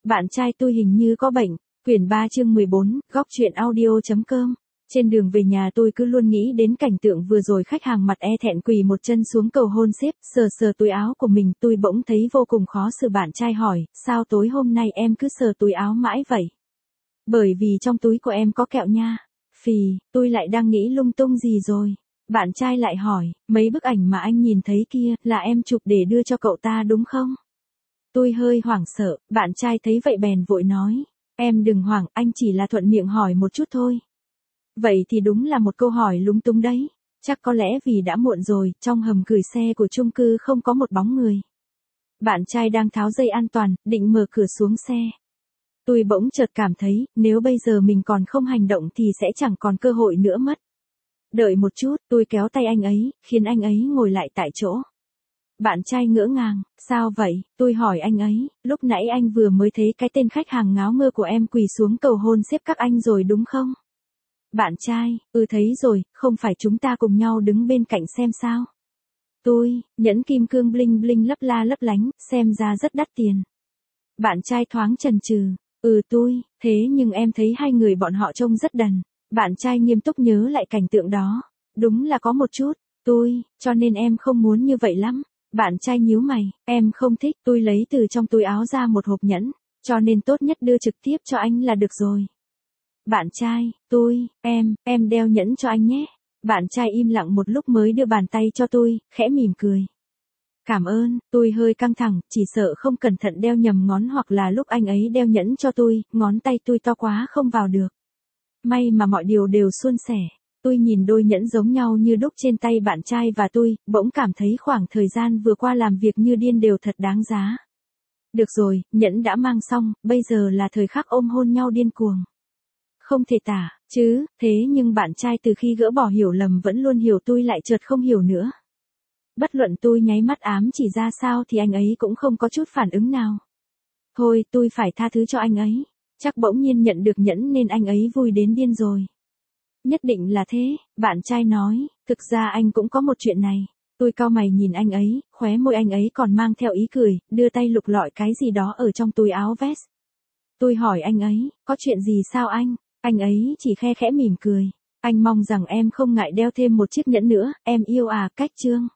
Bạn trai tôi hình như có bệnh. Quyển 3 chương 14, góc truyện audio.com. Trên đường về nhà tôi cứ luôn nghĩ đến cảnh tượng vừa rồi, khách hàng mặt e thẹn quỳ một chân xuống cầu hôn sếp, sờ sờ túi áo của mình. Tôi bỗng thấy vô cùng khó xử. Bạn trai hỏi, sao tối hôm nay em cứ sờ túi áo mãi vậy? Bởi vì trong túi của em có kẹo nha. Phì, tôi lại đang nghĩ lung tung gì rồi. Bạn trai lại hỏi, mấy bức ảnh mà anh nhìn thấy kia, là em chụp để đưa cho cậu ta đúng không? Tôi hơi hoảng sợ, bạn trai thấy vậy bèn vội nói, em đừng hoảng, anh chỉ là thuận miệng hỏi một chút thôi. Vậy thì đúng là một câu hỏi lúng túng đấy. Chắc có lẽ vì đã muộn rồi, trong hầm gửi xe của chung cư không có một bóng người. Bạn trai đang tháo dây an toàn, định mở cửa xuống xe. Tôi bỗng chợt cảm thấy, nếu bây giờ mình còn không hành động thì sẽ chẳng còn cơ hội nữa mất. Đợi một chút, tôi kéo tay anh ấy, khiến anh ấy ngồi lại tại chỗ. Bạn trai ngỡ ngàng, sao vậy? Tôi hỏi anh ấy, lúc nãy anh vừa mới thấy cái tên khách hàng ngáo ngơ của em quỳ xuống cầu hôn sếp các anh rồi đúng không? Bạn trai, thấy rồi, không phải chúng ta cùng nhau đứng bên cạnh xem sao? Tôi, nhẫn kim cương bling bling lấp la lấp lánh, xem ra rất đắt tiền. Bạn trai thoáng chần chừ, tôi, thế nhưng em thấy hai người bọn họ trông rất đần. Bạn trai nghiêm túc nhớ lại cảnh tượng đó. Đúng là có một chút, cho nên em không muốn như vậy lắm. Bạn trai nhíu mày, em không thích. Tôi lấy từ trong túi áo ra một hộp nhẫn, cho nên tốt nhất đưa trực tiếp cho anh là được rồi. Bạn trai, em đeo nhẫn cho anh nhé. Bạn trai im lặng một lúc mới đưa bàn tay cho tôi, khẽ mỉm cười. Cảm ơn. Tôi hơi căng thẳng, chỉ sợ không cẩn thận đeo nhầm ngón hoặc là lúc anh ấy đeo nhẫn cho tôi, ngón tay tôi to quá không vào được. May mà mọi điều đều suôn sẻ. Tôi nhìn đôi nhẫn giống nhau như đúc trên tay bạn trai và tôi, bỗng cảm thấy khoảng thời gian vừa qua làm việc như điên đều thật đáng giá. Được rồi, nhẫn đã mang xong, bây giờ là thời khắc ôm hôn nhau điên cuồng. Không thể tả, chứ, thế nhưng bạn trai từ khi gỡ bỏ hiểu lầm vẫn luôn hiểu, tôi lại chợt không hiểu nữa. Bất luận tôi nháy mắt ám chỉ ra sao thì anh ấy cũng không có chút phản ứng nào. Thôi, tôi phải tha thứ cho anh ấy. Chắc bỗng nhiên nhận được nhẫn nên anh ấy vui đến điên rồi. Nhất định là thế, bạn trai nói, thực ra anh cũng có một chuyện này. Tôi cau mày nhìn anh ấy, khóe môi anh ấy còn mang theo ý cười, đưa tay lục lọi cái gì đó ở trong túi áo vest. Tôi hỏi anh ấy, có chuyện gì sao anh? Anh ấy chỉ khe khẽ mỉm cười. Anh mong rằng em không ngại đeo thêm một chiếc nhẫn nữa, em yêu à, cách chương.